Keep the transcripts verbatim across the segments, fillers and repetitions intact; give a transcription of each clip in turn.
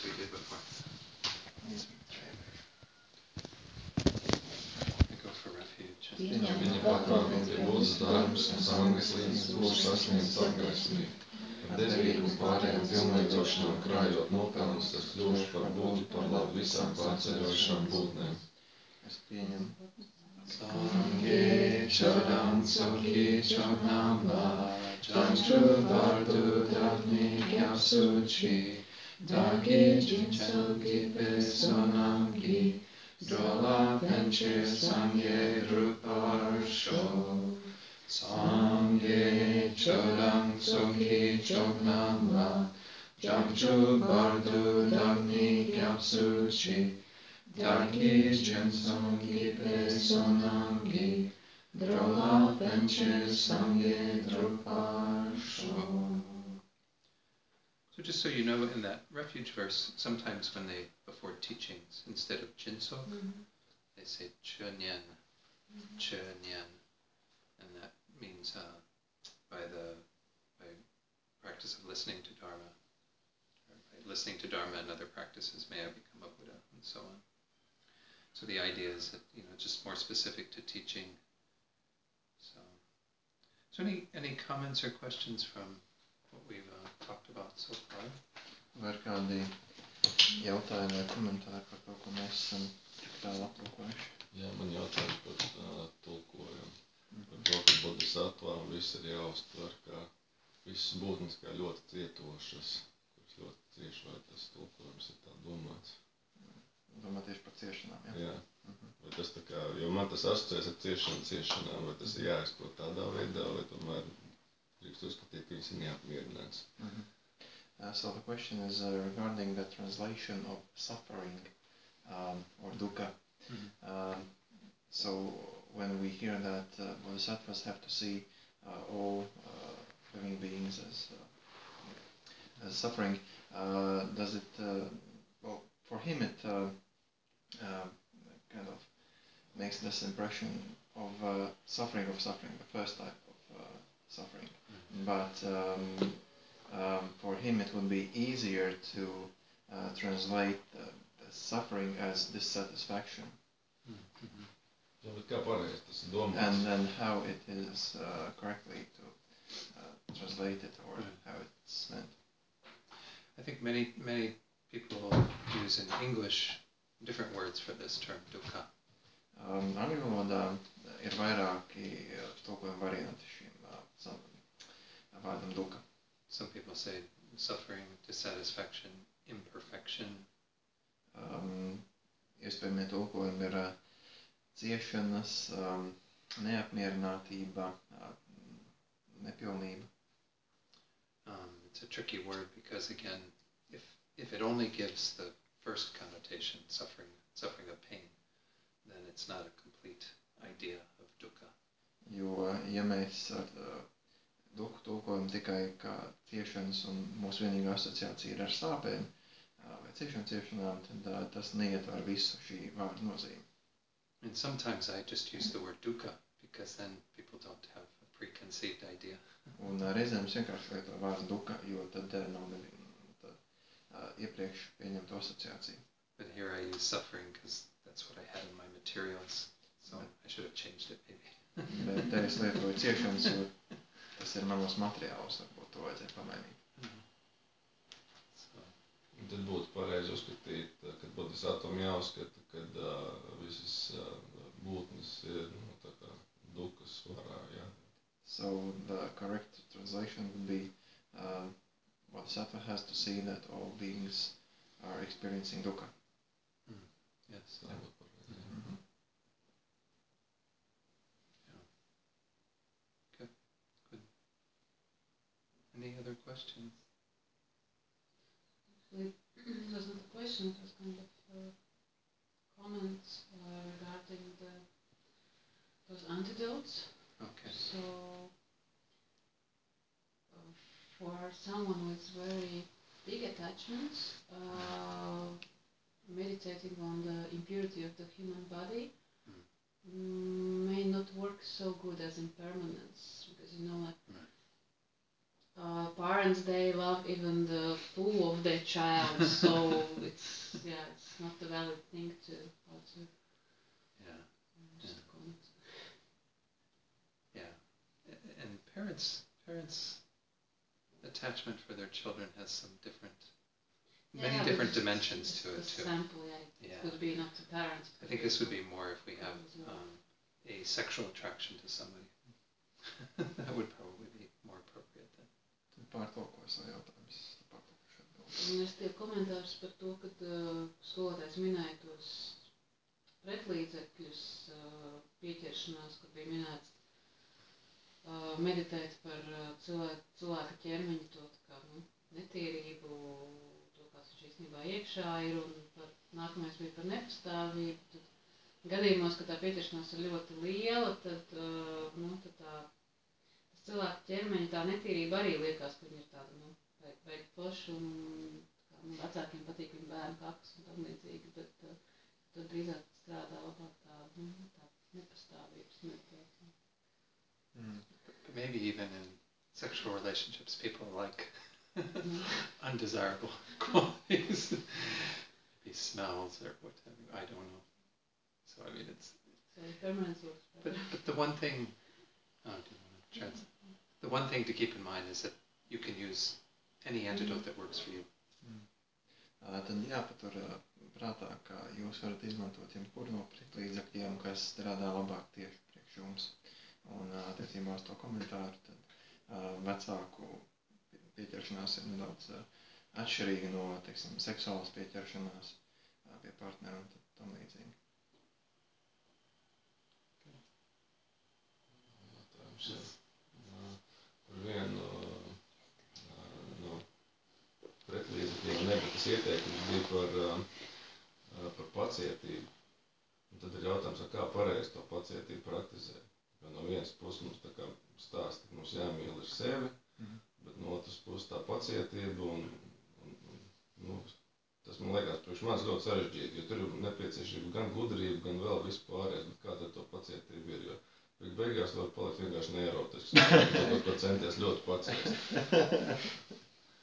as we did before. We go for refuge. Viņa pakāpien pie mūsu darbs un sanveselības gūž sasniedz atgaismību. Ar devību un pārējām pilnveidošanām krājot nopelnus, tas kļūst par būtu par labu visām pārceļojušām būtnēm. Es pieņemu. Sangye chodam sokhi chodam la Chanchu bardu dagni kyapsuchi Dagi jinchangi pesonangi Drola penche sangye druparsho Sangye chodam sokhi chodam la Chanchu bardu dagni kyapsuchi Dagi jinchangi pesonangi Drola penche sangye druparsho. So just so you know, in that refuge verse, sometimes when they, before teachings, instead of jinso, mm-hmm. they say chönyan, mm-hmm. chönyan, and that means uh, by the by practice of listening to Dharma, or by listening to Dharma and other practices, may I become a Buddha, and so on. So the idea is that, you know, just more specific to teaching. So, so any any comments or questions from what we've uh, talked about so far? Vai ir kādi jautājumi vai komentāri par to, ko mēs esam tik tālu aplūkojuši? Jā, man jautājums par uh, tulkojumu. Mm-hmm. Par to, ka bodhisattvā viss ir jāuztver kā visas būtnes kā ļoti cietošas, kuras ļoti cieši, vai tas tulkojums ir tā domāts. Domā tieši par ciešanām, jā? Jā. Mm-hmm. Vai tas tā kā, jo man tas asociēs ar ciešanu, ciešanām, vai tas ir jāizprot tādā veidā, vai tomēr drīkst uzskatīt, ka viņš ir neapmierināts. Mm-hmm. Uh, so the question is uh, regarding the translation of suffering um, or dukkha. Mm-hmm. Um, so when we hear that uh, bodhisattvas have to see uh, all uh, living beings as, uh, as suffering, uh, does it, uh, well, for him it uh, uh, kind of makes this impression of uh, suffering of suffering, the first type of uh, suffering. Mm-hmm. But um, um, for him it would be easier to uh, translate the, the suffering as dissatisfaction. Mm-hmm. And then how it is uh, correctly to uh, translate it or mm-hmm. how it's meant. I think many many people use in English different words for this term, dukkha. Um, angļu valodā ir vairāki tulkojuma varianti šim uh, vārdam dukkha. Some people say suffering, dissatisfaction, imperfection. Um, iespējamie tulkojumi ir uh, ciešanas, um, neapmierinātība, uh, nepilnība. Um, it's a tricky word because again, if if it only gives the first connotation, suffering, suffering of pain, then it's not a complete idea of dukkha. Jo, ja mēs ar uh, dukku tulkojam tikai kā ciešanas un mūsu vienīgā asociācija ir ar sāpēm uh, vai ciešanu ciešanām, tad uh, tas neietver visu šī vārda nozīmi. And sometimes I just use the word dukkha because then people don't have a preconceived idea. Un uh, reizēm es vienkārši lietoju vārdu dukka, jo tad uh, nav neviena uh, iepriekš pieņemta asociācija. But here I use suffering because that's what I had in my materials, so Bet. I should have changed it maybe. Bet te es lietoju ciešanas, jo tas ir manos materiālos, varbūt to vajadzēja pamainīt. Mm-hmm. So. Tad būtu pareizi uzskatīt, kad bodhisattvam jāuzskata, kad uh, visas uh, būtnes ir nu, tā kā dukkas varā, jā. So the correct translation would be uh, bodhisattva has to see that all beings are experiencing dukkha. Mm. Yes. Yeah. Mm-hmm. Yeah. Good. Good. Any other questions? Actually, it was not a question, it was kind of uh, comments uh, regarding the those antidotes. Okay. So, uh, for someone with very big attachments, uh, meditating on the impurity of the human body mm. may not work so good as impermanence, because you know, like right. uh, parents, they love even the poo of their child, so it's, yeah, it's not a valid thing to, how to, yeah, just yeah. comment. Yeah, and parents, parents' attachment for their children has some different, many Yeah, different it's, dimensions it's to it too. Sample, yeah. Yeah. It could be not to parents. I think this would be more if we have um, a sexual attraction to somebody. That would probably be more appropriate then. Pārtulkojas vai jautājums. Pārtulkošu atbildi. Un es tie komentārs par to, kad uh, skolotājs minēja tos pretlīdzekļus uh, pieķeršanās, kur bija minēts uh, meditēt par uh, cilvēku, cilvēka ķermeņa to tā kā, nu, netīrību, to, kāds viņš īstenībā iekšā ir, un par, nākamais bija par nepastāvību. Tad gadījumos, kad tā pieķeršanās ir ļoti liela, tad, uh, nu, tad tā, tas cilvēka ķermeņa tā netīrība arī liekas, ka viņa ir tāda, nu, veikt plašu, un kā, nu, vecākiem patīk viņa bērnu kakas un tam līdzīgi, bet uh, tad drīzāk strādā labāk tā, nu, tā nepastāvības meditācija. Mm. But maybe even in sexual relationships, people like undesirable qualities, maybe smells or whatever. I don't know. So I mean, it's. So impermanence works better. But but the one thing, oh, do you want to translate? The one thing to keep in mind is that you can use any antidote that works for you. Mm. Uh, tad jāpatur uh, prātā, ka jūs varat izmantot jebkuru no pretlīdzekļiem, kas strādā labāk tieši priekš jums. Un uh, attiecībā uz to komentāru, tad uh, vecāku pieķeršanās ir nedaudz uh, atšķirīga no, teiksim, seksuālas pieķeršanās uh, pie partnera un tam līdzīgi. Jautājums ir par vienu no pretlīdzekļiem, ne, bet tas ieteikums bija par, par pacietību. Un tad ir jautājums, kā pareizi to pacietību praktizēt. Jo no vienas puses mums tā kā stāsta, ka mums jāmīl ir sevi, mm. bet no otras puses tā pacietība un, un, un nu, tas man liekas priekš mans ļoti sarežģīti, jo tur ir nepieciešama gan gudrība, gan vēl vispārējais, bet kā tad to pacietību ir, jo beigās var palikt vienkārši neerotisks, kaut ko centies ļoti paciest.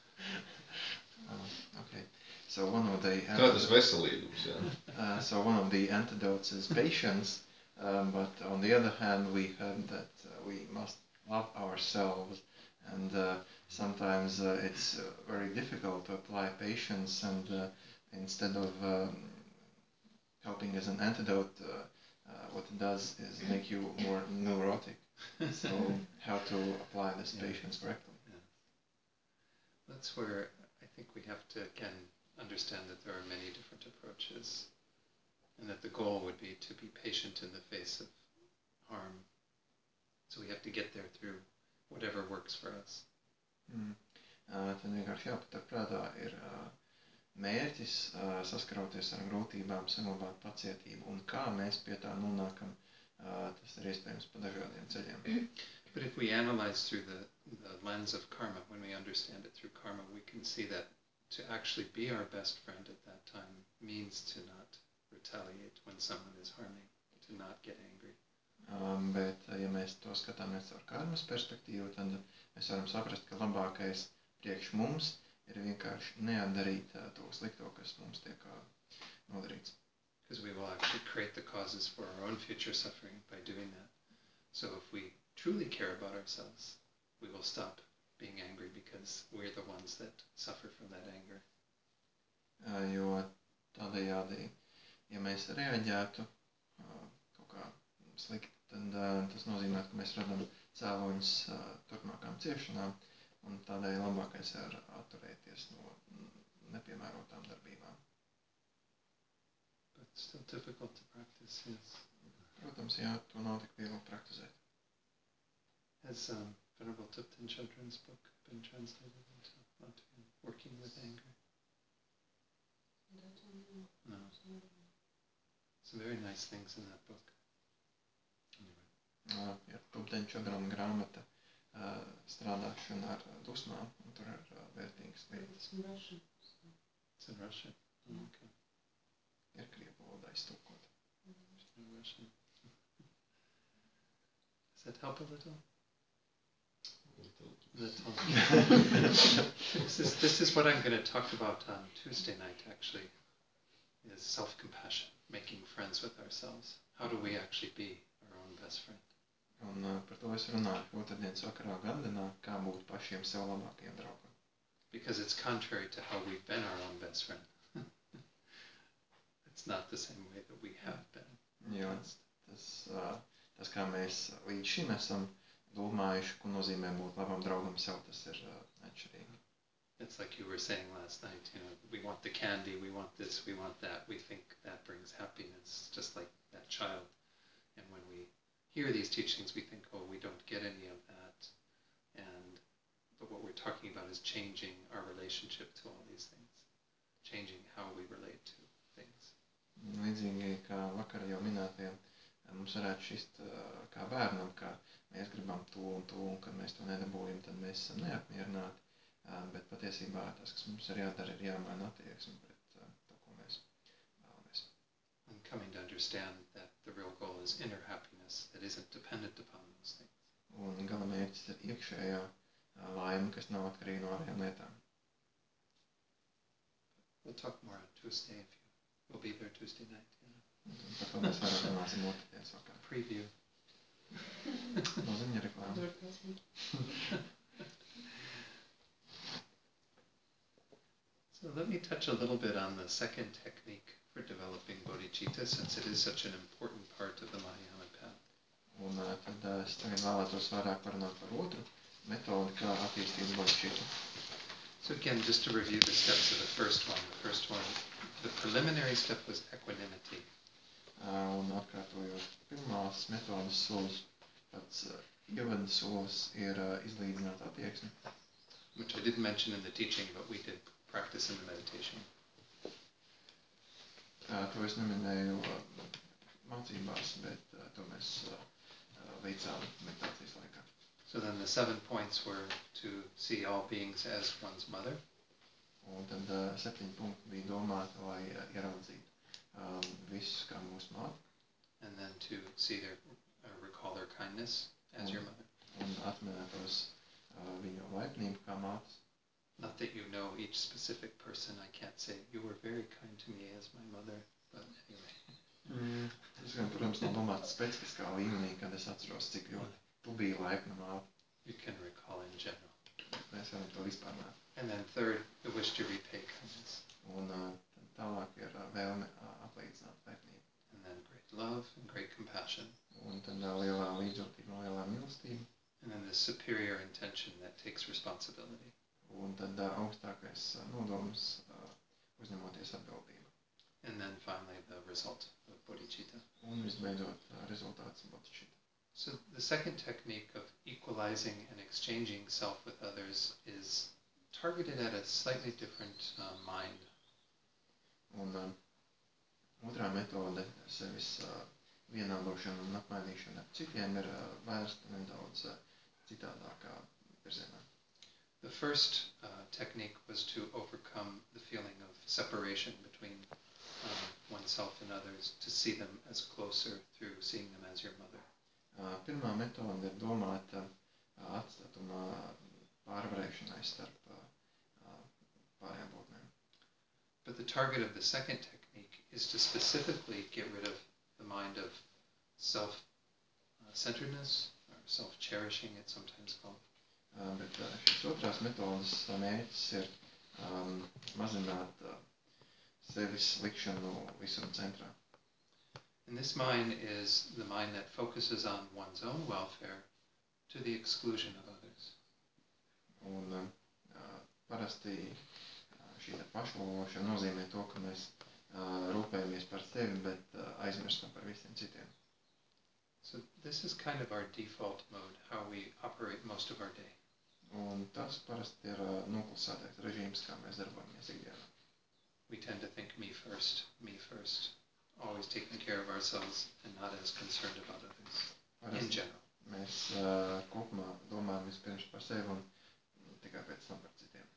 Uh, okay. So one of the Kā tas veselīgums, jā? uh, so one of the antidotes is patience. Um, but on the other hand, we heard that uh, we must love ourselves, and uh, sometimes uh, it's uh, very difficult to apply patience, and uh, instead of um, helping as an antidote, uh, uh, what it does is make you more neurotic. So how to apply this yeah. patience correctly? Yeah. That's where I think we have to, again, understand that there are many different approaches. And that the goal would be to be patient in the face of harm. So we have to get there through whatever works for us. Mm. Uh, tad vienkārši jāpatur prātā ir uh, mērķis uh, saskaroties ar grūtībām, saglabāt pacietību. Un kā mēs pie tā nonākam, uh, tas ir iespējams pa dažādiem ceļiem. But if we analyze through the, the lens of karma, when we understand it through karma, we can see that to actually be our best friend at that time means to not retaliate when someone is harming, to not get angry. Um, bet, ja mēs to skatāmies ar karmas perspektīvu, tad mēs varam saprast, ka labākais priekš mums ir vienkārši neatdarīt uh, to slikto, kas mums tiek uh, nodarīts. Because we will actually create the causes for our own future suffering by doing that. So if we truly care about ourselves, we will stop being angry because we're the ones that suffer from that anger. Uh, jo tādējādi, ja mēs reaģētu uh, kaut kā slikti, tad uh, tas nozīmē, ka mēs radam cēloņus uh, turpmākām ciešanām, un tādēļ labākais ir atturēties no nepiemērotām darbībām. But still difficult to practice, yes. Protams, jā, to nav tik viegli praktizēt. Has um, Venerable Thupten Chodron's book been translated into Latvian, Working with Anger? No. Some very nice things in that book. Anyway. Uh, ir Thupten Chodrona grāmata uh, strādāšana ar dusmām, un tur ir uh, vērtīgas lietas. It's in Russian. So. It's in Russian? Oh, okay. Ir krievu valodā iztulkot. It's in Russian. Does that help a little? this is this is what I'm going to talk about on Tuesday night. Actually, is self-compassion, making friends with ourselves. How do we actually be our own best friend? Un uh, par to es runāju otrdienas vakarā Gandenā, kā būt pašiem sev labākajiem draugiem. Because it's contrary to how we've been our own best friend. It's not the same way that we have been. Jo tas, uh, tas, kā mēs līdz šim esam domājuši, ko nozīmē būt labam draugam sev, tas ir uh, atšķirīgi. It's like you were saying last night, you know, we want the candy, we want this, we want that. We think that brings happiness, just like that child. And when we hear these teachings, we think, oh, we don't get any of that. And but what we're talking about is changing our relationship to all these things, changing how we relate to things. Līdzīgi kā vakar jau minētajiem, mums varētu šist kā bērnam, ka mēs gribam to un to, un kad mēs to nedabūjam, tad mēs esam neapmierināti. Bet patiesībā tas, kas mums ir jādara, ir jāmaina attieksme pret to, ko mēs vēlamies. And coming to understand that the real goal is inner happiness that isn't dependent upon those things. Un gala mērķis ir iekšējā laime, kas nav atkarīga no ārējām lietām. We'll talk more on Tuesday if you will be there Tuesday night. Yeah. Par to mēs varam runāsim otrdienas vakarā. Preview. No ziņa reklāma. So let me touch a little bit on the second technique for developing bodhicitta, since it is such an important part of the Mahayana path. Un tad es tagad vēlētos vairāk parunāt par otru metodi, kā attīstīt bodhicitta. So again, just to review the steps of the first one. The first one, the preliminary step was equanimity. Uh, un atkārtojot pirmās metodas solis, pats uh, ievada solis ir uh, izlīdzināt attieksmi. Which I didn't mention in the teaching, but we did practice in the meditation. Uh, to es neminēju uh, mācībās, bet uh, to mēs uh, uh, veicām meditācijas laikā. So then the seven points were to see all beings as one's mother. Un tad uh, septiņi punkti bija domāti, lai uh, ieraudzītu um, visus kā mūsu māti. And then to see their, uh, recall their kindness as un, your mother. Un atminētos uh, viņu laipnību kā mātes. Not that you know each specific person. I can't say, you were very kind to me as my mother. But anyway. Mm. Tas gan, protams, nav domāts specifiskā līmenī, kad es atceros, cik ļoti tu biji laipna māte. You can recall in general. Mēs varam to vispārnāt. And then third, the wish to repay kindness. Un uh, tālāk ir uh, vēlme uh, apliecināt laipnību. And then great love and great compassion. Un tad uh, lielā līdzjūtība un lielā mīlestība. And then the superior intention that takes responsibility. Un tad uh, augstākais uh, nodoms uh, uzņemoties atbildību. And then finally the result of bodhicitta. Un visbeidzot uh, rezultāts bodhicitta. So the second technique of equalizing and exchanging self with others is targeted at a slightly different uh, mind. Un uh, otrā metode, sevis uh, vienādošana un apmainīšana ar citiem, ir uh, vērsta nedaudz uh, citādākā virzienā. The first uh, technique was to overcome the feeling of separation between uh, oneself and others, to see them as closer through seeing them as your mother. Uh, pirmā metode ir domāta uh, atstatuma pārvarēšanai starp uh, pārējām būtnēm. But the target of the second technique is to specifically get rid of the mind of self-centeredness, or self-cherishing, it's sometimes called. Uh, bet uh, šis otrās metodas mērķis ir um, mazināt uh, sevis likšanu visur centrā. And this mind is the mind that focuses on one's own welfare to the exclusion of others. Un uh, parasti uh, šī pašlūkošana nozīmē to, ka mēs uh, rūpējamies par sevi, bet uh, aizmirstam par visiem citiem. So this is kind of our default mode, how we operate most of our day. Un tas parasti ir uh, noklusētais režīms, kā mēs darbojamies ikdienā. We tend to think me first, me first, always taking care of ourselves and not as concerned about others Parasti in general. Mēs uh, kopumā domājam vispirms par sevi un tikai pēc tam par citiem.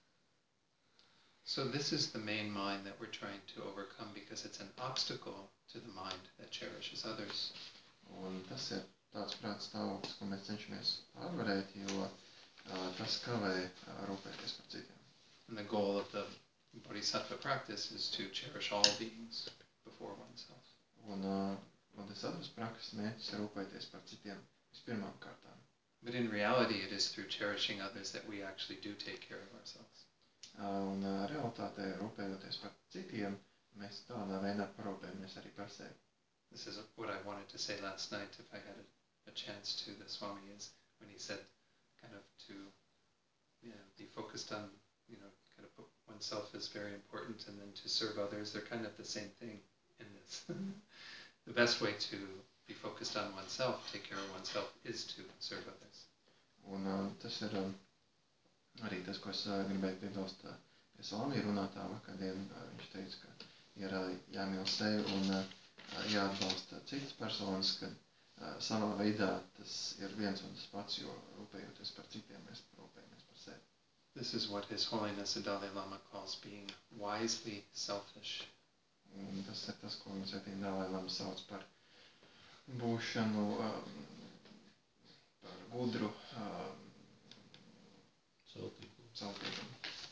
So this is the main mind that we're trying to overcome because it's an obstacle to the mind that cherishes others. Un tas ir tāds prāts stāvoklis, ko mēs cenšamies pārvarēt, jo tas kavē rūpēties par citiem. And the goal of the bodhisattva practice is to cherish all beings before oneself. Un bodhisattvas prakses mērķis ir rūpēties par citiem vispirmām kārtām. But in reality, it is through cherishing others that we actually do take care of ourselves. Un realitātē, rūpējoties par citiem, mēs tādā veidā parūpējamies arī par sevi. This is what I wanted to say last night, if I had a, a chance to, the Swami, is when he said kind of to you know, be focused on, you know, kind of put oneself as very important, and then to serve others. They're kind of the same thing in this. The best way to be focused on oneself, take care of oneself, is to serve others. Un uh, tas ir um, arī tas, ko es uh, gribēju piebilst uh, pie Swami runātā vakardien. Uh, viņš teica, ka ir uh, jāmīl sevi un uh, jāatbalsta citas personas, ka uh, savā veidā tas ir viens un tas pats, jo rūpējoties par citiem, mēs rūpējamies par sevi. This is what His Holiness the Dalai Lama calls being wisely selfish. Un tas ir tas, ko mums Svētī Dalai Lama sauc par būšanu, um, par gudru, um, sautīgumu.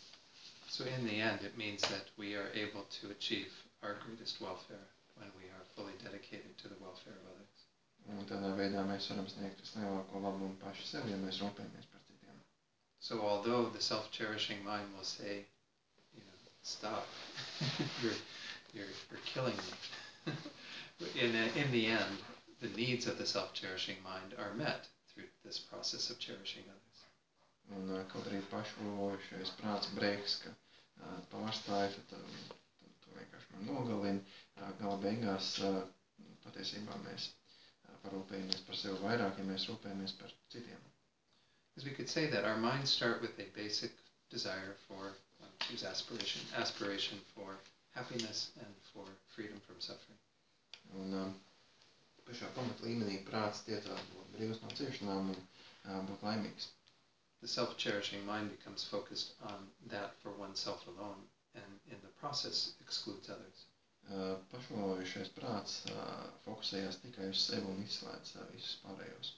So in the end, it means that we are able to achieve our greatest welfare when we are fully dedicated to the welfare of others. Un tādā veidā mēs varam sniegt vislielāko labumu paši sev, ja mēs rūpējamies par citiem. So although the self-cherishing mind will say, you know, stop, you're, you're, you're killing me. in, in the end, the needs of the self-cherishing mind are met through this process of cherishing others. Un kaut arī pašvalojušais prāts breiks, ka uh, pārstāj, tad, tad, tad tu vienkārši man nogalini. Uh, gala beigās uh, patiesībā mēs uh, parūpējamies par sevi vairāk, ja mēs rūpējamies par citiem. Because we could say that our minds start with a basic desire for, um, choose aspiration, aspiration for happiness and for freedom from suffering. Un um, pašā pamat līmenī prāts tiecās būt brīvs no ciešanām un uh, būt laimīgs. The self-cherishing mind becomes focused on that for oneself alone, and in the process excludes others. Uh, pašvalojušais prāts uh, fokusējās tikai uz sevi un izslēdz uh, visus pārējos.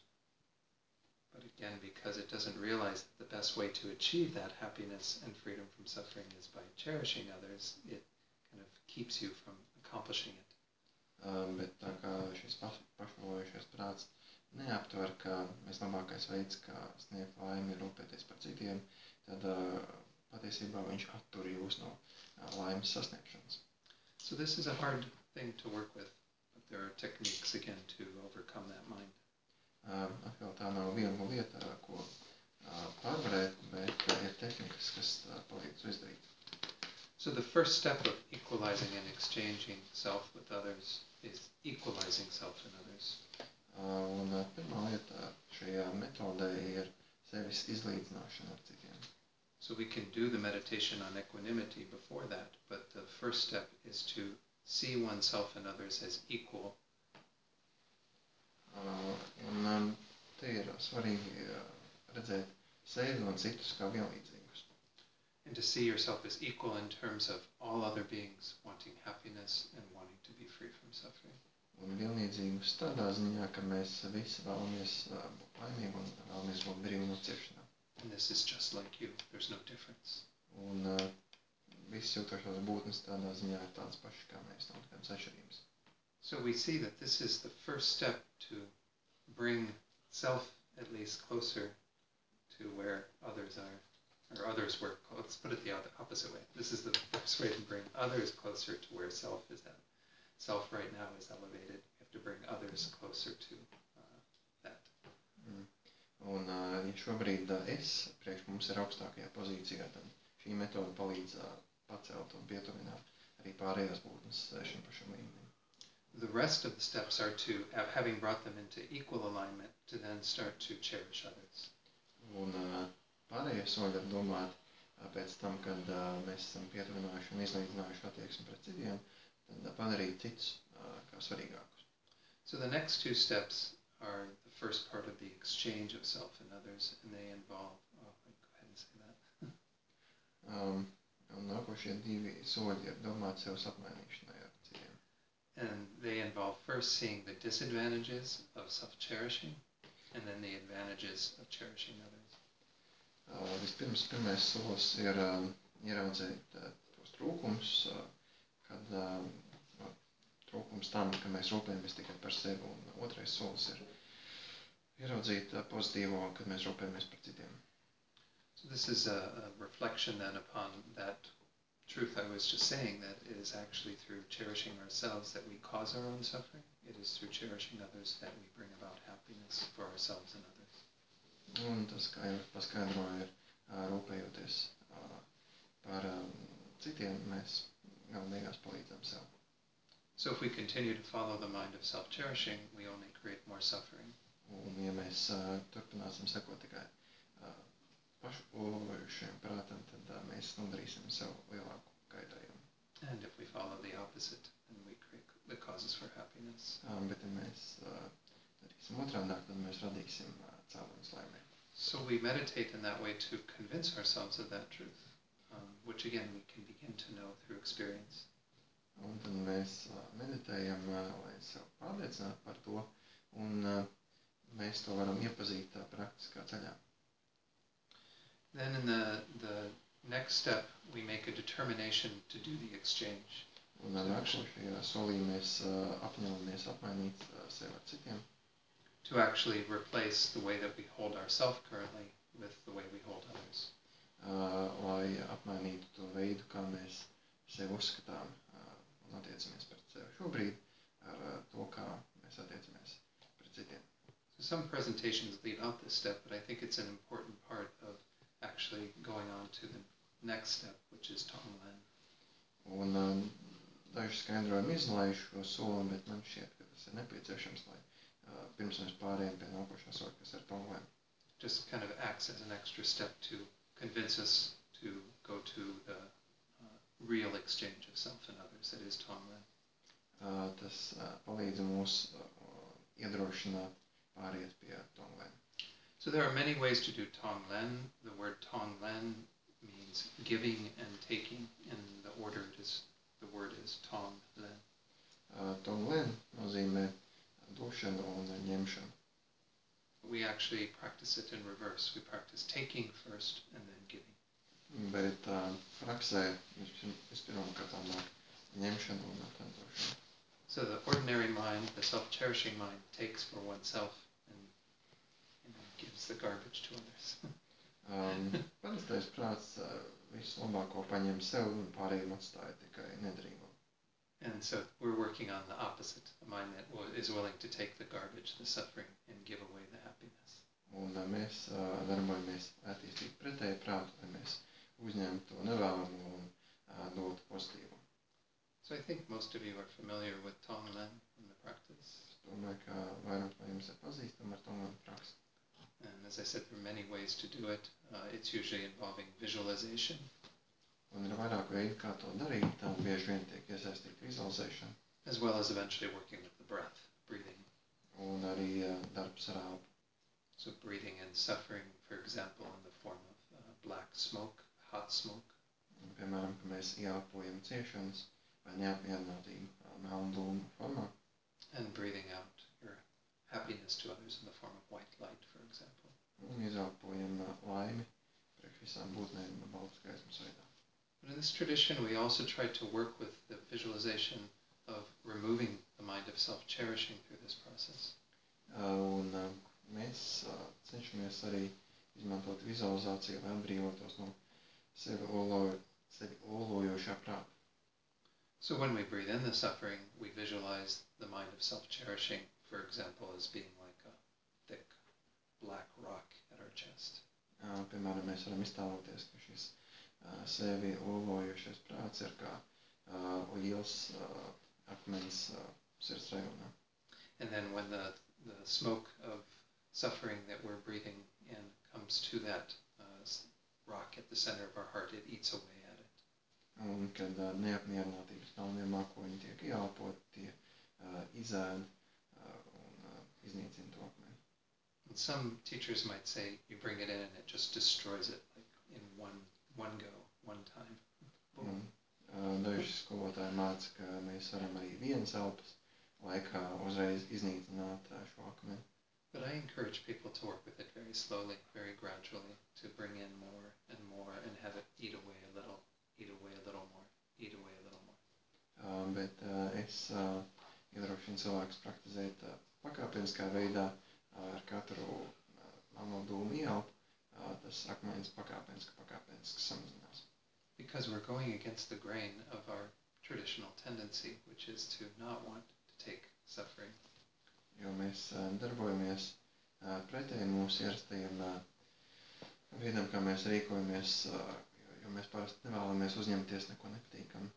But again, because it doesn't realize that the best way to achieve that happiness and freedom from suffering is by cherishing others, it kind of keeps you from accomplishing it. Uh, bet tā kā šis paš, pašvalojušais prāts neaptver, ka vislabākais veids, kā sniegt laimi, ir rūpēties par citiem, tad uh, patiesībā viņš attur jūs no uh, laimes sasniegšanas. So this is a hard thing to work with, but there are techniques again to overcome that mind. Uh, atkal tā nav viegla lieta, ko uh, pārvarēt, bet uh, ir tehnikas, kas uh, palīdz izdarīt. So the first step of equalizing and exchanging self with others is equalizing self in others. Uh, un uh, pirmā lieta šajā metodē ir sevis izlīdzināšana ar citiem. So we can do the meditation on equanimity before that, but the first step is to see oneself and others as equal. Uh, un um, te ir svarīgi uh, redzēt sevi un citus kā vienlīdzīgus. And to see yourself as equal in terms of all other beings wanting happiness and wanting to be free from suffering. Un vienlīdzīgus tādā ziņā, ka mēs visi vēlamies uh, būt laimīgi un vēlamies būt brīvi no ciešanām. And this is just like you. There's no difference. Un uh, visas jūtošās būtnes tādā ziņā ir tādas pašas kā mēs, nav nekādas atšķirības. So we see that this is the first step to bring self at least closer to where others are, or others were. Let's put it the opposite way. This is the first way to bring others closer to where self is at. Self right now is elevated. You have to bring others closer to uh, that. Mm. Un, uh, ja šobrīd uh, es priekš mums ir augstākajā pozīcijā, tad šī metode palīdz uh, pacelt un pietuvināt arī pārējās būtnes uh, šim pašam līmenim. The rest of the steps are to, having brought them into equal alignment, to then start to cherish others. Un uh, pārējie soļi ir domāt uh, pēc tam, kad uh, mēs esam pietuvinājuši un izlīdzinājuši attieksmi pret citiem, tad uh, padarīt citus uh, kā svarīgākus. So the next two steps are the first part of the exchange of self and others, and they involve, oh, go ahead and say that. um, un nākošie divi soļi ir domāt sev apmainīšanai ar citiem. And they involve first seeing the disadvantages of self-cherishing, and then the advantages of cherishing others. Uh, vispirms pirmais solis ir uh, ieraudzīt uh, tos trūkums, uh, kad uh, trūkums tam, ka mēs rūpējamies tikai par sevi, un otrais solis ir ieraudzīt uh, pozitīvo, kad mēs rūpējamies par citiem. So this is a, a reflection then upon that truth I was just saying, that it is actually through cherishing ourselves that we cause our own suffering. It is through cherishing others that we bring about happiness for ourselves and others. Un tas, kā jau paskaidroju, ir uh, rūpējoties uh, par um, citiem, mēs galvenajās palīdzam sev. So if we continue to follow the mind of self-cherishing, we only create more suffering. Un ja mēs uh, turpināsim sekot tikai uh, pašu uzlabojušiem prātam, tad uh, mēs nodarīsim sev lielāku kaitējumu. And if we follow the opposite, then we create the causes for happiness. Um, bet ja mēs uh, darīsim otrādāk, tad mēs radīsim uh, cēloņus laimē. So we meditate in that way to convince ourselves of that truth, um, which again we can begin to know through experience. Un tad mēs uh, meditējam, uh, lai sev pārliecinātu par to, un uh, mēs to varam iepazīt uh, praktiskā ceļā. Then in the, the next step, we make a determination to do the exchange. Un uh, nākošajā solī mēs uh, apņemamies apmainīt uh, sevi ar citiem. To actually replace the way that we hold ourselves currently with the way we hold others. Uh, lai apmainītu to veidu, kā mēs sevi uzskatām uh, un attiecamies pret sevi šobrīd, ar uh, to, kā mēs attiecamies pret citiem. So some presentations leave out this step, but I think it's an important part of actually going on to the next step, which is Tonglen. Un um, daži skaidrojumi izlaiž šo soli, bet man šķiet, ka tas ir nepieciešams, lai uh, pirms mēs pārējām pie nākošā soļa, kas ir Tonglen. Just kind of acts as an extra step to convince us to go to the uh, real exchange of self and others, that is Tonglen. Uh, tas uh, palīdz mums uh, iedrošināt pāriet pie Tonglen. So there are many ways to do Tonglen. The word Tonglen means giving and taking. In the order it is, the word is Tonglen. Uh, Tonglen nozīmē došanu un ņemšanu. We actually practice it in reverse. We practice taking first and then giving. Bet uh, praksē vispirms kārtām nāk ņemšana un tad došana. So the ordinary mind, the self-cherishing mind, takes for oneself and, and gives the garbage to others. um, Parastais prāts uh, visu labāko paņem sev un pārējiem atstāja tikai nedarīgo. And so we're working on the opposite, a mind that is willing to take the garbage, the suffering, and give away the happiness. Un uh, mēs uh, darbojamies attīstīt pretēju prātu, lai mēs uzņemtu to nevēlamo un uh, dotu pozitīvu. So I think most of you are familiar with Tonglen in the practice. Es domāju, ka vairums no jums ir pazīstami ar Tonglen praksi. And as I said, there are many ways to do it. Uh, it's usually involving visualization. Un ir vairāk veidi, kā to darīt, un bieži vien tiek iesaistīta vizualizēšana. As well as eventually working with the breath, breathing. Un arī uh, darbs ar elpu. So breathing in suffering, for example, in the form of uh, black smoke, hot smoke. Un, piemēram, ka mēs ieelpojam ciešanas vai neapmierinātību uh, melnu dūmu formā. And breathing out your happiness to others in the form of white light, for example. Un izelpojam uh, laimi priekš visām būtnēm baltas gaismas veidā. But in this tradition, we also try to work with the visualization of removing the mind of self-cherishing through this process. Uh, un uh, mēs uh, cenšamies arī izmantot vizualizāciju, lai atbrīvotos no sevi olojo, sevi olojošā prāta. So when we breathe in the suffering, we visualize the mind of self-cherishing, for example, as being like a thick black rock at our chest. Uh, piemēram, mēs varam iztēloties, ka šis uh, sevi olojošais prāts ir kā uh, liels uh, akmens uh, sirds rajonā. And then when the, the smoke of suffering that we're breathing in comes to that uh, rock at the center of our heart, it eats away at it. Un kad uh, neapmierinātības melnie mākoņi tiek ieelpoti, tie uh, izēd uh, un uh, iznīcina to akmeni. And some teachers might say you bring it in and it just destroys it like in one one go, one time. Un, uh, daži skolotāji māca, ka mēs varam arī vienas elpas laikā uzreiz iznīcināt uh, šo akmeni. But I encourage people to work with it very slowly, very gradually, to bring in more and more and have it eat away a little, eat away a little more, eat away a little more. Uh, bet uh, es uh, iedrošinu cilvēkus praktizēt uh, pakāpeniskā veidā, uh, ar katru uh, melno dūmu ielpu, uh, tas akmeņs pakāpeniski, pakāpeniski samazinās. Because we're going against the grain of our traditional tendency, which is to not want to take suffering. Jo mēs uh, darbojamies uh, pretēji mūsu ierastajiem uh, veidam, kā mēs rīkojamies, uh, jo, jo mēs parasti nevēlamies uzņemties neko nepatīkamu.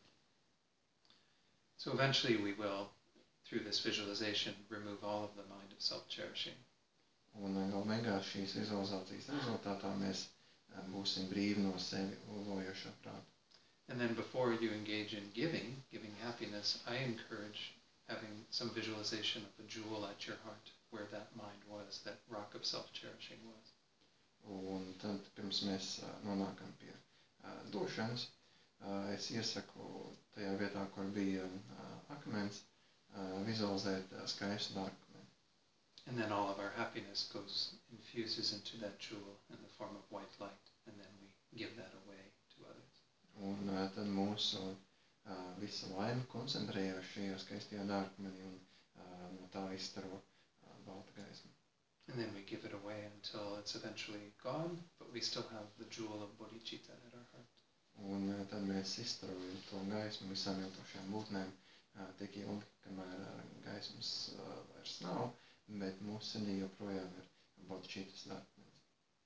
So eventually we will, through this visualization, remove all of the mind of self-cherishing. Un gal beigās šīs vizualizācijas rezultātā mēs uh, būsim brīvi no sevi ulojošā prāta. And then before you engage in giving, giving happiness, I encourage having some visualization of a jewel at your heart, where that mind was, that rock of self-cherishing was. Un tad, pirms mēs uh, nonākam pie uh, došanas, uh, es iesaku tajā vietā, kur bija uh, akmens, uh, vizualizēt uh, skaistu akmeni. And then all of our happiness goes, infuses into that jewel in the form of white light, and then we give that away to others. Un uh, tad mūsu uh, visa laime koncentrējās šajā skaistajā dārkmenī un uh, no tā izstaro uh, balta gaisma. And then we give it away until it's eventually gone, but we still have the jewel of bodhicitta at our heart. Un uh, tad mēs izstarojam to gaismu visām ilgstošajām būtnēm uh, tik ilgi, kamēr uh, gaismas uh, vairs nav, bet mūsu sirdī joprojām ir bodhicittas dārkmenis.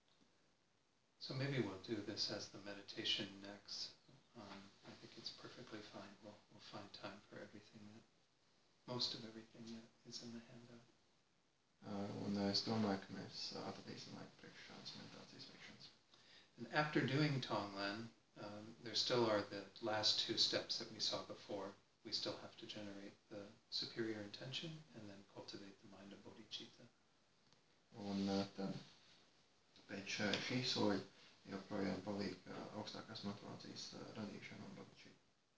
So maybe we'll do this as the meditation next. Um, I think it's perfectly fine. We'll, we'll find time for everything, that, most of everything that is in the handout. Uh, un uh, es domāju, ka mēs uh, atradīsim laiku priekš šādas meditācijas veikšanas. And after doing Tonglen, um, there still are the last two steps that we saw before. We still have to generate the superior intention and then cultivate the mind of bodhicitta. Un uh, tad pēc šī, šī soļa joprojām paliek uh, augstākās motivācijas uh, radīšana un bodhicitta.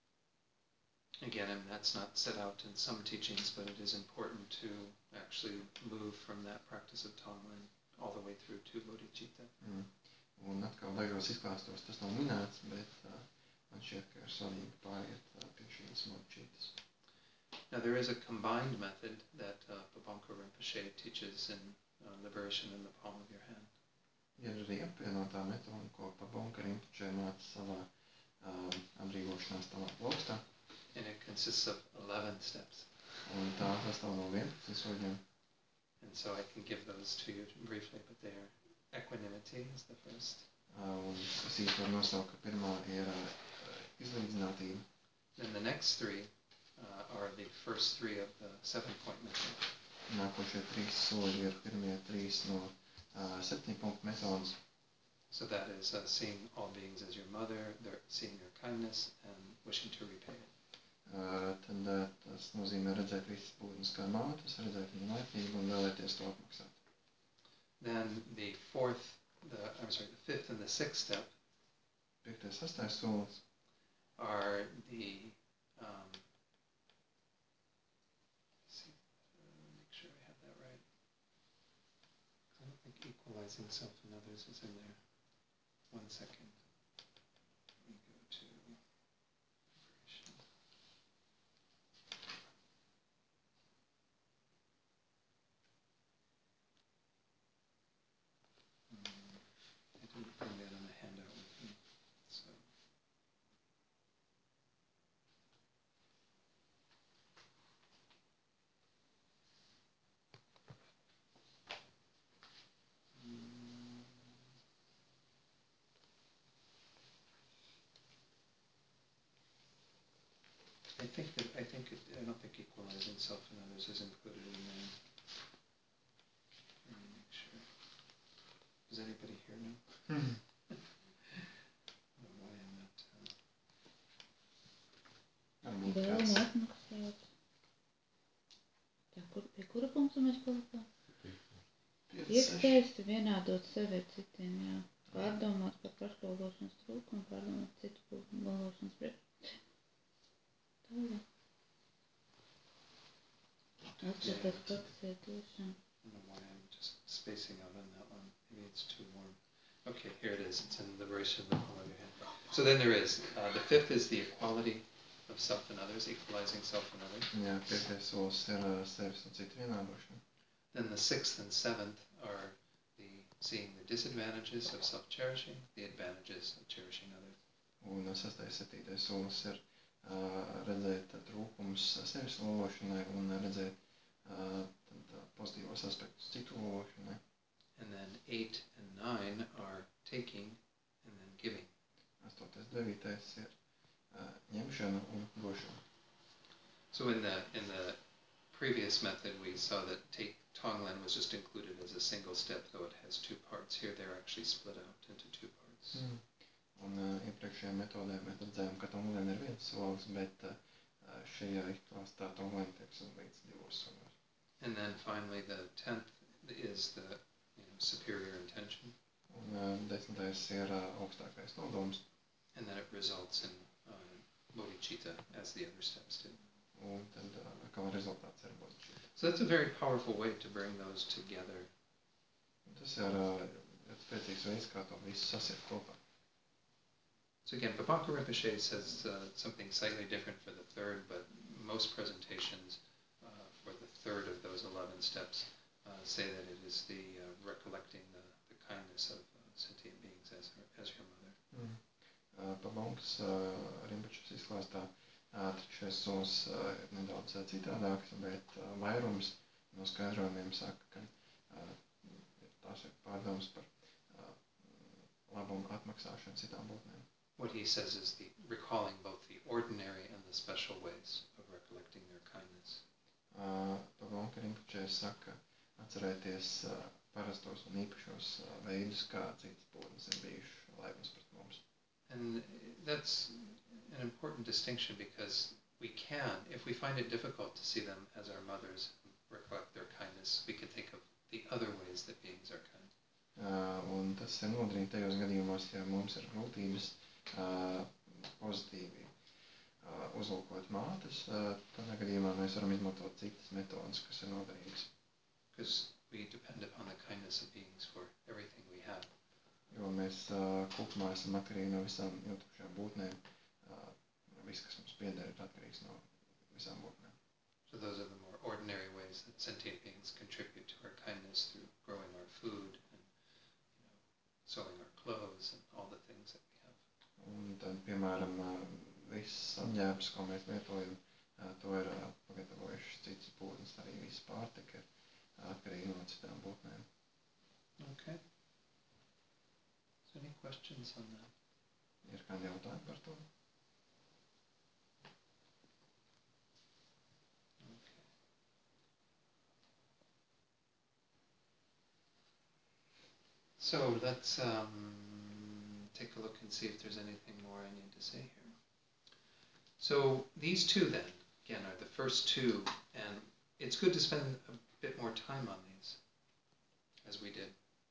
Again, and that's not set out in some teachings, but it is important to actually move from that practice of Tonglen all the way through to bodhicitta. Mm. Un atkal dažos izklāstos tas nav minēts, bet uh, man šķiet, ka ir svarīgi pāriet uh, pie šīs bodhicittas. Now there is a combined method that uh, Pabanka Rinpoche teaches in uh, Liberation in the Palm of Your Hand. Ir arī apvienotā metode, ko Pabanka Rinpoche māca savā uh, atbrīvošanās talā plaukstā. And it consists of eleven steps. Un tā sastāv no vienpadsmit soļiem. And so I can give those to you briefly, but they are equanimity is the first. Uh, un es īsti varu nosaukt, ka pirmā ir uh, izlīdzinātība. Then the next three uh, are the first three of the seven-point method. Nākošie trīs soļi ir pirmie trīs no uh, septiņpunktu metodas. So that is uh, seeing all beings as your mother, seeing their kindness, and wishing to repay it. Uh, tad uh, tas nozīmē redzēt visas būtnes kā mātes, redzēt viņu laipnību un vēlēties to apmaksāt. Then the fourth, the I'm sorry, the fifth and the sixth step Piektais, sastais solis are the um, let's see, uh, make sure I have that right. I don't think equalizing self and others is in there. One second. Let me go to liberation. Um, I didn't bring that on the handout with me, so. Mm. I think that I think it, I don't think equalizing self and others is included in there. Let me make sure. Does anybody here know? Hmm. I don't know why I'm not. Uh, Varbūt Vēlme kāds atmaksāt. Tā, kur, pie kura punkta mēs palikām? pieci, seši. Iekstēsti vienādot sevi ar citiem, jā. Pārdomāt par pašlūgošanas trūkumu, pārdomāt citu lūgošanas priekš. Tālāk. Atcerēties praktizēt došanu. I don't know why I'm just spacing out on that one. Maybe it's too warm. Okay, here it is. It's in Liberation of the Palm of Your Hand. So then there is, uh, the fifth is the equality of self and others, equalizing self and others. Jā, piektais solis ir uh, sevis un citu vienādošana. Then the sixth and seventh are the seeing the disadvantages of self-cherishing, the advantages of cherishing others. Un uh, sastais, septītais solis ir uh, redzēt uh, trūkumus sevis lološanai un redzēt uh, tad, uh, pozitīvos aspektus citu lološanai. And then eight and nine are taking and then giving. Astotais, devītais ir uh, ņemšana un došana. So in the in the previous method, we saw that take Tonglen was just included as a single step, though it has two parts. Here, they're actually split out into two parts. Mm. Un uh, iepriekšējā metodē mēs redzējām, ka Tonglen ir viens solis, bet uh, šajā klāstā Tonglen tiek sadalīts divos solos. And then finally, the tenth is the you know, superior intention. Un uh, desmitais ir uh, augstākais nodoms. And then it results in uh, bodhicitta, as the other steps did. Un tad uh, kā rezultāts ir bodhicitta. So that's a very powerful way to bring those together. Un tas ir uh, spēcīgs veids, kā to visu sasiet kopā. So again, Babaka Rinpoche says uh, something slightly different for the third, but most presentations uh, for the third of those eleven steps uh, say that it is the uh, recollecting the, the kindness of uh, sentient beings as, her, as your mother. Mm. Uh, Babonkas uh, Rinpoches izklāstā uh, trešais solis uh, ir nedaudz uh, citādāks, bet uh, vairums no skaidrojumiem saka, ka uh, tās ir pārdomas par uh, labumu atmaksāšanu citām būtnēm. What he says is the recalling both the ordinary and the special ways of recollecting their kindness. Uh, Babonka Rinpoche saka, atcerēties uh, parastos un īpašos uh, veidus, kā citas būtnes ir bijušas laipnas pret mums. And that's an important distinction because we can, if we find it difficult to see them as our mothers and recollect their kindness, we can think of the other ways that beings are kind. Uh, un tas ir noderīgi tajos gadījumos, ja mums ir grūtības uh, pozitīvi uh, uzlūkot mātes, uh, tādā gadījumā mēs varam izmantot citas metodas, kas ir noderīgas. Because we depend upon the kindness of beings for everything we have. Jo mēs uh, kopumā esam atkarīgi no visām jūtušām būtnēm. Uh, viss, kas mums pieder, ir atkarīgs no visām būtnēm. So those are the more ordinary ways that sentient beings contribute to our kindness through growing our food and you know, sewing our clothes and all the things that we have. Un tad, piemēram, uh, viss apģērbs, ko mēs lietojam, uh, to ir uh, pagatavojušas citas būtnes, arī viss pārtika ir uh, atkarīgi no citām būtnēm. Okay. So any questions on that? Ir kādi jautājumi par to? Okay. So let's um, take a look and see if there's anything more I need to say here. So these two then, again, are the first two, and it's good to spend a bit more time on these, as we did.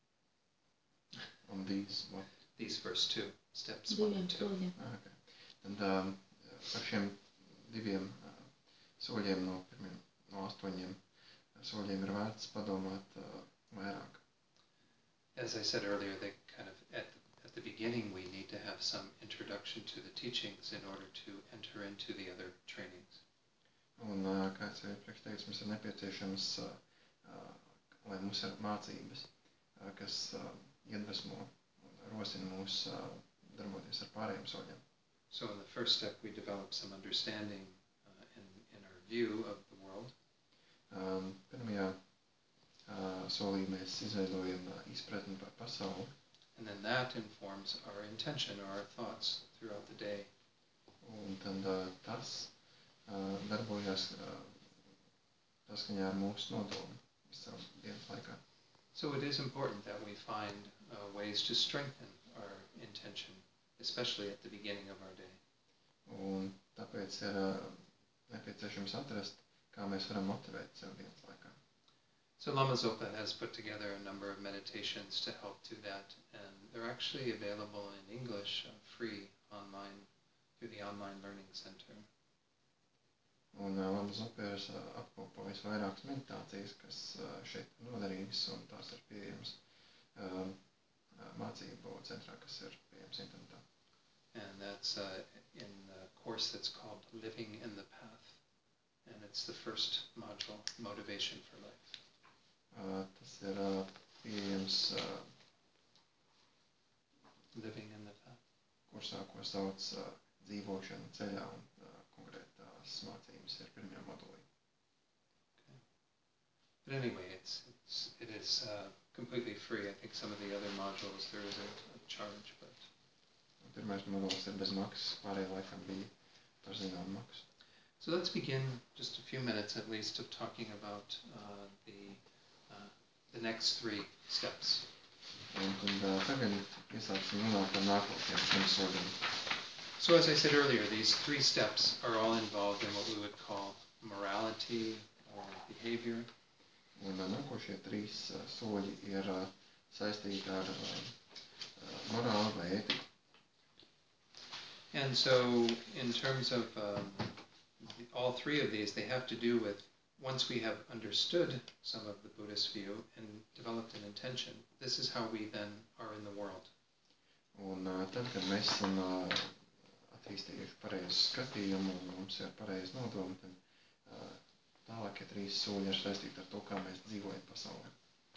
On these, what? These first two, steps one and two. Ah, okay. Tad um, par šiem diviem uh, soļiem no pirmiem, no astoņiem soļiem ir vērts padomāt uh, vairāk. As I said earlier, they kind of, at the, at the beginning, we need to have some introduction to the teachings in order to enter into the other trainings. Un, uh, kā es jau iepriekš teicu, mums ir nepieciešams, uh, uh, lai mums ir mācības, uh, kas uh, iedvesmo un rosina mūs uh, darboties ar pārējiem soļiem. So in the first step, we develop some understanding uh, in, in our view of the world. Um, pirmajā uh, solī mēs izveidojam uh, izpratni par pasauli. And then that informs our intention or our thoughts throughout the day. Un tad uh, tas uh, darbojas uh, saskaņā ar mūsu nodomu visā dienas laikā. So it is important that we find uh, ways to strengthen our intention, especially at the beginning of our day. Un tāpēc ir uh, nepieciešams atrast, kā mēs varam motivēt sev dienas laikā. So Lama Zopa has put together a number of meditations to help do that, and they're actually available in English, uh, free, online, through the Online Learning Center. Un Lamas Upers apkopojas vairākas meditācijas, kas šeit ir noderīgas, un tās ir pieejamas mācību centrā, kas ir pieejams internetā. And that's uh, in the course that's called Living in the Path. And it's the first module, Motivation for Life. Uh, tas ir uh, pieejams uh, Living in the Path. Kursā, ko sauc uh, dzīvošana ceļā, un uh, konkrētās mācības ir pirmajā modulī. Okay. But anyway, it's, it's, it is uh, completely free. I think some of the other modules there is a, a charge, but Pirmais moduls ir bez maksas, pārējie laikam bija par zināmu maksu. So let's begin just a few minutes at least of talking about uh, the uh, the next three steps. Un tad uh, tagad iesāksim runāt par nākošajiem trim soļiem. So as I said earlier, these three steps are all involved in what we would call morality or behavior. Un uh, nākošie trīs uh, soļi ir uh, saistīti ar uh, uh, morāli vai ētiku. And so in terms of um, all three of these, they have to do with, once we have understood some of the Buddhist view and developed an intention, this is how we then are in the world. Un uh, tad, kad mēs esam uh, attīstījuši pareizu skatījumu un mums ir pareizi nodomi, tad uh, tālākie trīs soļi ir saistīti ar to, kā mēs dzīvojam pasaulē.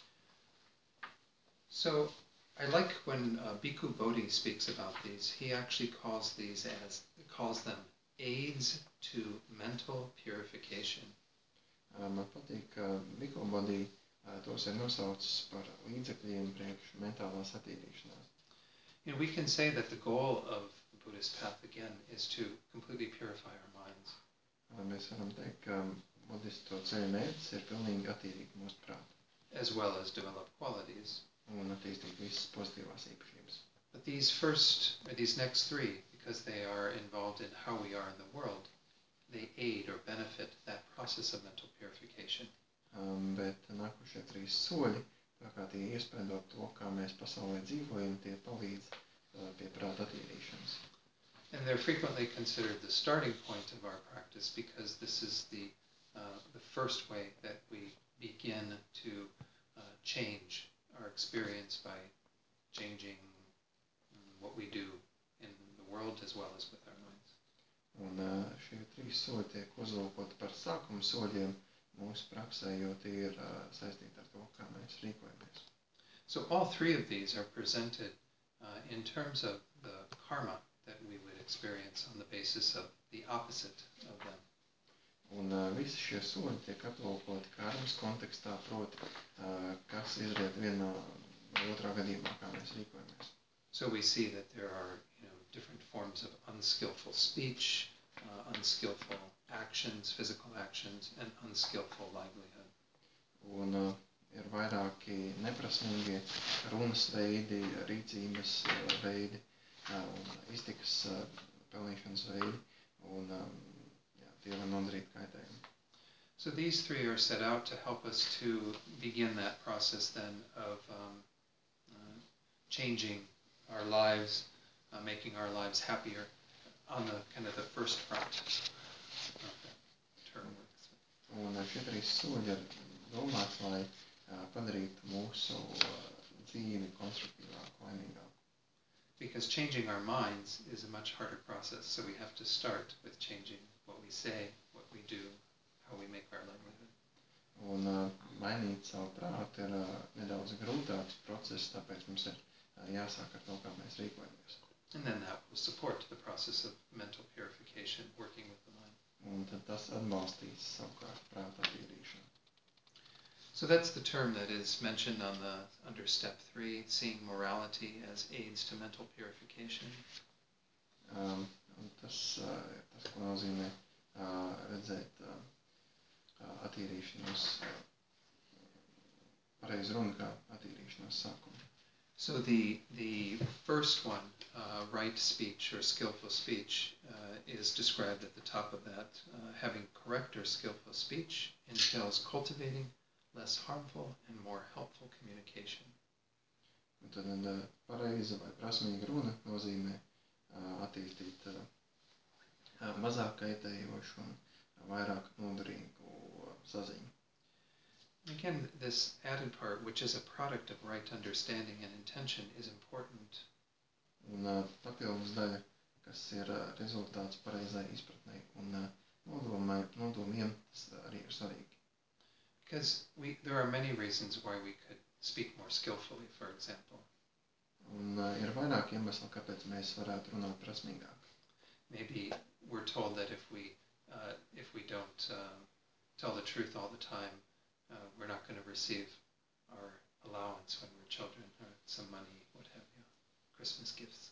So I like when uh, Bhikkhu Bodhi speaks about these. He actually calls these as calls them aids to mental purification. Uh, man patīk, ka Bhikkhu Bodhi uh, tos ir nosaucis par līdzekļiem priekš mentālās attīrīšanās. You know, we can say that the goal of the Buddhist path again is to completely purify our minds. Uh, mēs varam teikt, ka budistu ceļa mērķis ir pilnīgi attīrīt mūsu prātu. As well as develop qualities. Un attīstīt visas pozitīvās īpašības. But these first, or these next three, because they are involved in how we are in the world, they aid or benefit that process of mental purification. Um, bet nākošie trīs soļi, tā kā tie iespēdo to, kā mēs pasaulē dzīvojam, tie palīdz uh, pie prāta attīrīšanas. And they're frequently considered the starting point of our practice because this is the, uh, the first way that we begin to uh, change our experience by changing what we do in the world as well as with our minds. Un uh, šie trīs soļi tiek uzlūkoti par sākuma soļiem mūsu praksē, jo tie ir uh, saistīti ar to, kā mēs rīkojamies. So all three of these are presented uh, in terms of the karma that we would experience on the basis of the opposite of them. Un uh, visi šie soļi tiek aplūkoti karmas kontekstā, proti, uh, kas izriet vienā vai otrā gadījumā, kā mēs rīkojamies. So we see that there are, you know, different forms of unskillful speech, uh, unskillful actions, physical actions, and unskillful livelihood. Un uh, ir vairāki neprasmīgie runas veidi, rīcības uh, veidi uh, un iztikas uh, pelnīšanas veidi, un um, jā, tie var nodarīt kaitējumu. So these three are set out to help us to begin that process then of um, uh, changing our lives, uh, making our lives happier on the kind of the first front. Term works. Un šie trīs soļi ir domāts, lai uh, padarītu mūsu uh, dzīvi konstruktīvāku, laimīgāku. Because changing our minds is a much harder process, so we have to start with changing what we say, what we do, how we make our livelihood. Un uh, mainīt savu prātu ir uh, nedaudz grūtāks process, tāpēc mums ir uh, jāsāk ar to, kā mēs rīkojamies. And then that will support the process of mental purification, working with the mind. Un tad tas atbalstīs savukārt prāta attīrīšanu. So that's the term that is mentioned on the under step three, seeing morality as aids to mental purification. Um, un tas uh, ir tas, ko nozīmē uh, redzēt uh, uh, attīrīšanos, uh, pareizi runa kā attīrīšanās sākumu. So the the first one, uh, right speech or skillful speech, uh, is described at the top of that. Uh, having correct or skillful speech entails cultivating less harmful and more helpful communication. Un tad uh, pareiza vai prasmīga runa nozīmē uh, attīstīt uh, mazāk kaitējošu un vairāk noderīgu saziņu. Again, this added part, which is a product of right understanding and intention, is important. Un papildus daļa, kas ir rezultāts pareizai izpratnei un nodomai, nodomiem, tas arī ir svarīgi. Because we, there are many reasons why we could speak more skillfully, for example. Un ir vairāk iemesli, kāpēc mēs varētu runāt prasmīgāk. Maybe we're told that if we, uh, if we don't uh, tell the truth all the time, uh, we're not going to receive our allowance when we're children, or some money, what have you, Christmas gifts.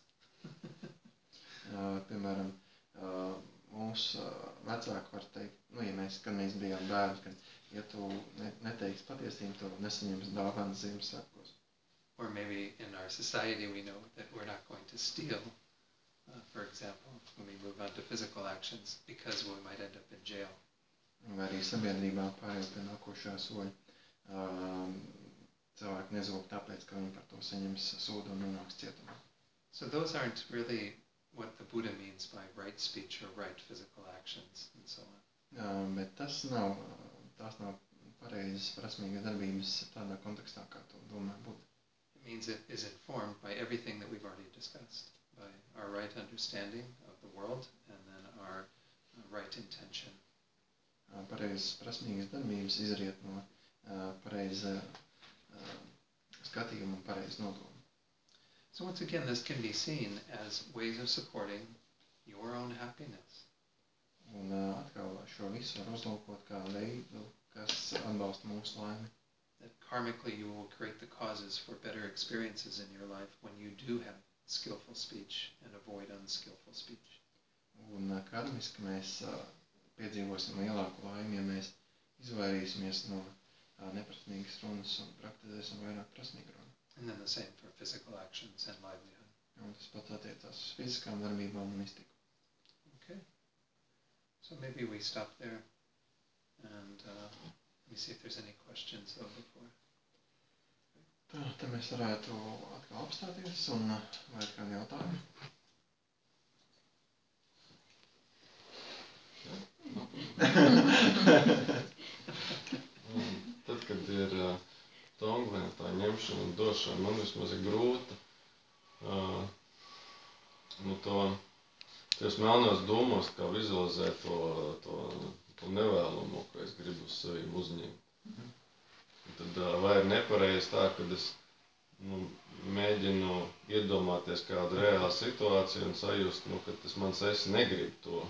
uh, piemēram, uh, mūsu uh, vecāki var teikt, nu, ja mēs, kad mēs bijām bērni, ka, ja tu ne, neteiksi patiesību, tu nesaņems dāvanas Ziemassvētkos. Or maybe in our society we know that we're not going to steal, uh, for example, when we move on to physical actions, because we might end up in jail. Vai arī sabiedrībā pārējot pie nākošā soļa. Um, cilvēki nezog tāpēc, ka viņi par to saņems sodu un nonāks cietumā. So those aren't really what the Buddha means by right speech or right physical actions and so on. Um, bet tas nav, tās nav pareizas prasmīgas darbības tādā kontekstā, kā to domā Buddha. It means it is informed by everything that we've already discussed, by our right understanding of the world and then our uh, right intention. Pareizas prasmīgas darbības izriet no uh, pareiza uh, skatījuma un pareiza nodoma. So once again, this can be seen as ways of supporting your own happiness. Un uh, atkal šo visu var uzlūkot kā veidu, kas atbalsta mūsu laimi. That karmically you will create the causes for better experiences in your life when you do have skillful speech and avoid unskillful speech. Un uh, karmiski mēs uh, piedzīvosim lielāku laimi, ja mēs izvairīsimies no uh, neprasmīgas runas un praktizēsim vairāk prasmīgu runu. And then the same for physical actions and livelihood. Un tas pats attiecās uz fiziskām darbībām un iztiku. Okay. So maybe we stop there and uh, let me see if there's any questions though before. Tā, te mēs varētu atkal apstāties un vai ir kādi jautājumi? Tad, kad ir uh, tonglēm tā ņemšana un došana, man vismaz ir grūta uh, nu to, tos melnos dūmos, kā vizualizēt to, to, to nevēlamo, ko es gribu uz sevi uzņemt. Mm-hmm. Un tad uh, vai ir nepareizi tā, kad es nu, mēģinu iedomāties kādu reālu situāciju un sajust, nu, ka tas mans es negrib to.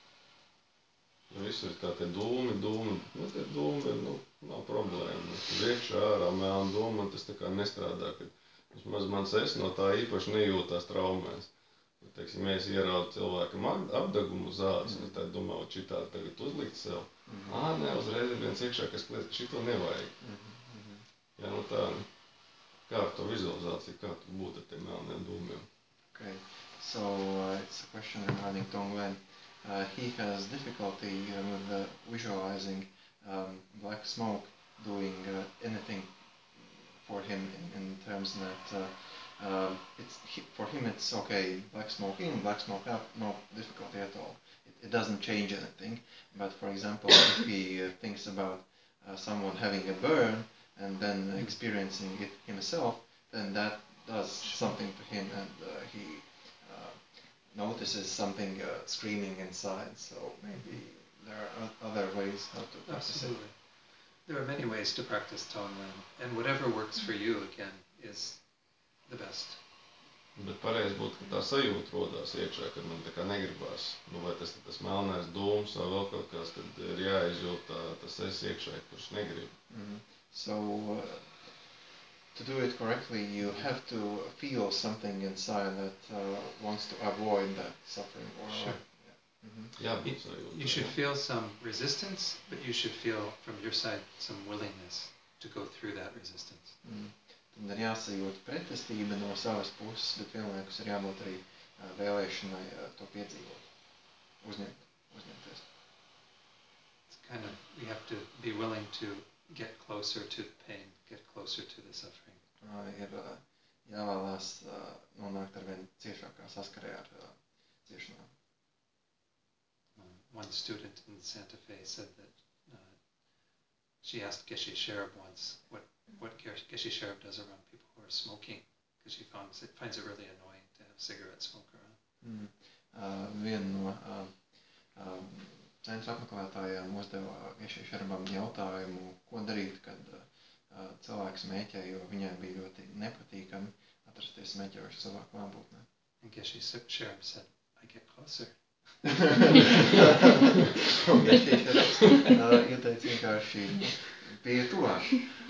Ja visur ir kā tie dūmi, dūmi, nu tie dūmi, nu, nav problēma. Tur iekšā ārā melna dūma, man tas tā kā nestrādā, ka vismaz mans es no tā īpaši nejūtās traumēs. Nu, teiksim, ja es ieraudu cilvēkam apdegumu uz ādas, mm. tad domā, vai šitā tagad uzlikt sev. Mm. Ā, ne, uzreiz ir viens iekšā, kas kliedz, ka šito nevajag. Mm-hmm. Ja, nu tā, kā ar to vizualizāciju, kā tu būtu ar tiem melniem dūmiem? Okay, so uh, it's a question regarding Tonglen. Uh, he has difficulty uh, with uh, visualizing um, black smoke doing uh, anything for him in, in terms that uh, uh, it's he, for him it's okay, black smoke in, black smoke out, no difficulty at all. It, it doesn't change anything. But for example, if he uh, thinks about uh, someone having a burn and then experiencing it himself, then that does something to him, and uh, he notices something uh, screaming inside, so maybe there are other ways how to practice Absolutely. it. There are many ways to practice Tonglen, and whatever works for you, again, is the best. Bet pareizi būtu, ka tā sajūta rodās iekšā, kad man tā kā negribās. Nu, vai tas ir tas melnais dūms vai vēl kaut kāds, kad ir jāizjūt tā, tas es iekšā, kurš negrib. Mm-hmm. So, uh, to do it correctly, you have to feel something inside that uh, wants to avoid that suffering. Or sure. Yeah. Mm-hmm. Yeah, you, you should feel some resistance, but you should feel from your side some willingness to go through that resistance. Mm. Tad ir jāsajūt pretestība no savas puses, bet vienlaikus ir jābūt arī uh, vēlēšanai uh, to piedzīvot, uzņemt, uzņemties. It's kind of, we have to be willing to get closer to the pain, get closer to the suffering. Uh, ir uh, jāvēlās uh, nonākt ar vien ciešākā saskarē ar uh, ciešanām. one student in Santa Fe said that uh, she asked Geshe Sherab once what, what Geshe Sherab does around people who are smoking, because she finds it, finds it really annoying to have cigarette smoke around. Mm. Uh, viena no uh, uh, centra apmeklētājiem uzdeva Geshe Sherabam jautājumu, ko darīt, kad uh, cilvēks smēķē, jo viņai bija ļoti nepatīkami atrasties smēķējošu cilvēku klātbūtnē. And Geshe Sherab said, I get closer. Geshe Sherab uh, ieteica vienkārši pie tuvāk.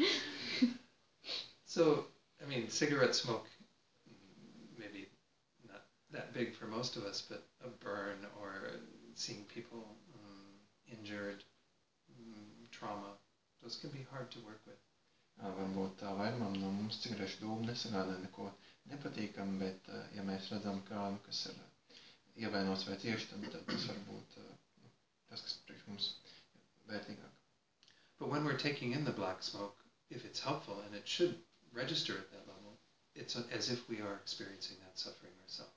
So, I mean, cigarette smoke, maybe not that big for most of us, but a burn or seeing people um, injured, um, trauma, those can be hard to work with. Uh, varbūt tā vairumam no mums cigarešu dūmu nesagādā neko nepatīkam, bet uh, ja mēs redzam kādu, kas ir ievainots vai cieši, tad, tad tas var būt uh, tas, kas priekš mums vērtīgāk. But when we're taking in the black smoke, if it's helpful, and it should register at that level, it's as if we are experiencing that suffering ourselves.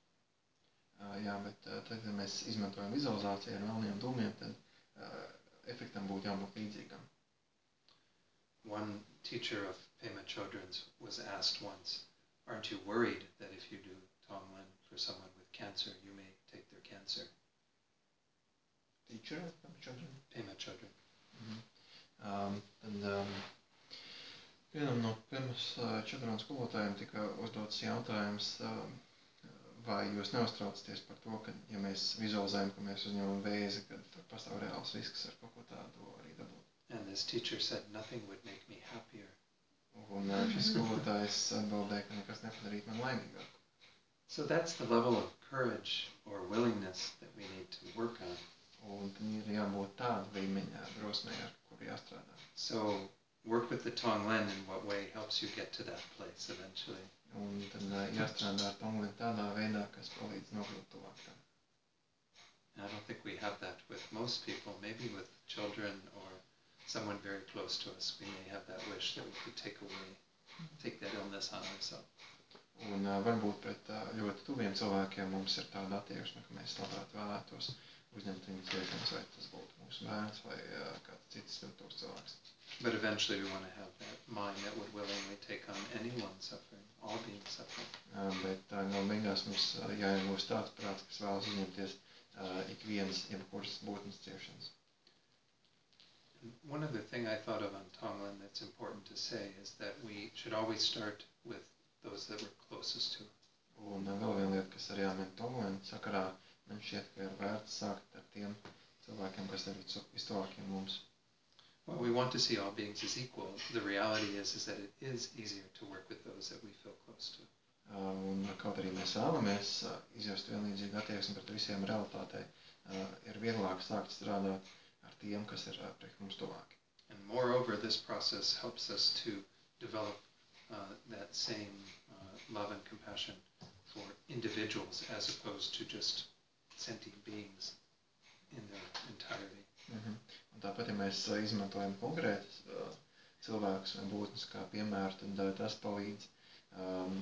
Uh, jā, bet uh, tad, ja mēs izmantojam vizualizāciju ar melniem dūmiem, tad uh, efektam būtu jābūt līdzīgam. One teacher of Pema Chodron's was asked once, aren't you worried that if you do Tonglen for someone with cancer, you may take their cancer? Teacher of Pema Chodron? Pema Chodron. Mm-hmm. um, tad, um, vienam no Pemas Chodron skolotājiem tika uzdots jautājums, um, vai jūs neuztraucaties par to, ka, ja mēs vizualizējam, ka mēs uzņemam vēzi, kad tur pastāv reāls risks ar kaut ko tādu arī dabūt. And this teacher said, nothing would make me happier. Un šis skolotājs atbildēja, ka nekas nepadarīt man laimīgāku. So that's the level of courage or willingness that we need to work on. Un tam ir jābūt tāda līmeņa drosmei, ar kuru jāstrādā. So work with the Tonglen in what way helps you get to that place eventually. Un tad jāstrādā ar Tonglen tādā veidā, kas palīdz nokļūt tuvāk tam. I don't think we have that with most people. Maybe with children or someone very close to us, we may have that wish that we could take away, take that illness on ourselves. Un uh, varbūt pret uh, ļoti tuviem cilvēkiem mums ir tāda attieksme, ka mēs labprāt vēlētos uzņemt viņu ciešanas, vai tas būtu mūsu bērns vai uh, kāds cits viltoks cilvēks. But eventually we want to have that mind that would willingly take on anyone suffering, all being suffering. Uh, bet uh, no beigās mums uh, jāiegūst tāds prāts, kas vēlas uzņemties uh, ikvienas, jebkuras būtnes ciešanas. One other thing I thought of on Tonglen that's important to say is that we should always start with those that we're closest to. Un vēl viena lieta, kas arī jāmin Tonglen sakarā, man šķiet, ka ir vērts sākt ar tiem cilvēkiem, kas ir vistuvākie mums. Well, we want to see all beings as equal. The reality is, is that it is easier to work with those that we feel close to. Uh, un kaut arī mēs vēlamies uh, izjust vienlīdzīgu attieksmi pret visiem realitātei, uh, ir vieglāk sākt strādāt ar tiem, kas ir uh, priekš mums tuvāki. And moreover, this process helps us to develop uh, that same uh, love and compassion for individuals as opposed to just sentient beings in their entirety. Mm-hmm. Un tāpat, ja mēs uh, izmantojam konkrētas uh, cilvēkus vai būtnes kā piemēru, tad uh, tas palīdz um,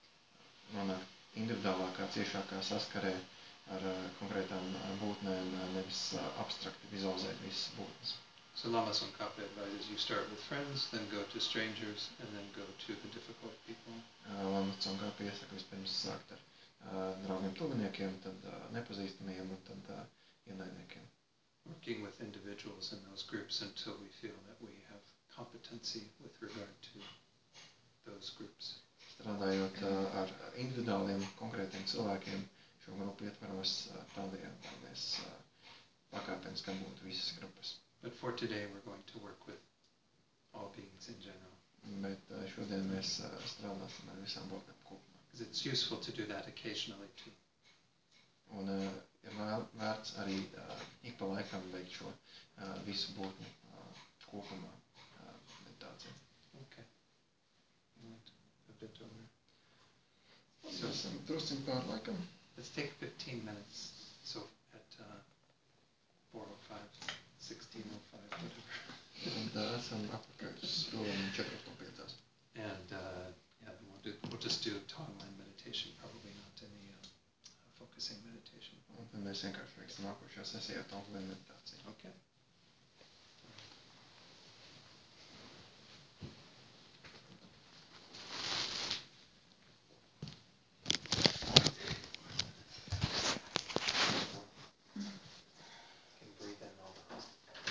nonākt individuālākā, ciešākā saskarē ar uh, konkrētām uh, būtnēm, uh, nevis uh, abstrakti vizualizēt visas būtnes. So Lama Tsongkhapa advises you start with friends, then go to strangers, and then go to the difficult people. Uh, Lama Tsongkhapa iesaka vispirms sākt ar uh, draugiem tuviniekiem, tad uh, nepazīstamiem un tad uh, ienaidniekiem. Working with individuals in those groups until we feel that we have competency with regard to those groups. Strādājot uh, ar individuāliem, konkrētiem cilvēkiem, šo grupu ietvaros uh, tādējādi, lai mēs uh, pakāpeniski apgūtu visas grupas. But for today, we're going to work with all beings in general. Bet uh, šodien mēs uh, strādāsim ar visām būtnēm kopumā. Because it's useful to do that occasionally too. Un uh, ir vēl vērts arī uh, ik pa laikam veikt šo uh, visu būtņu uh, kopumā uh, meditāciju. Okay. Right. A bit over. So, esam drusciņ pār laikam. Let's take fifteen minutes. So at uh, four oh five, sixteen oh five, whatever. Tad uh, esam apakaļ uz pulksten četros un piecos. And uh, yeah, we'll, do, we'll just do Tonglen meditation, probably not any uh, focusing meditation. Un tad mēs vienkārši veiksim nākošajā sesijā to līmeni.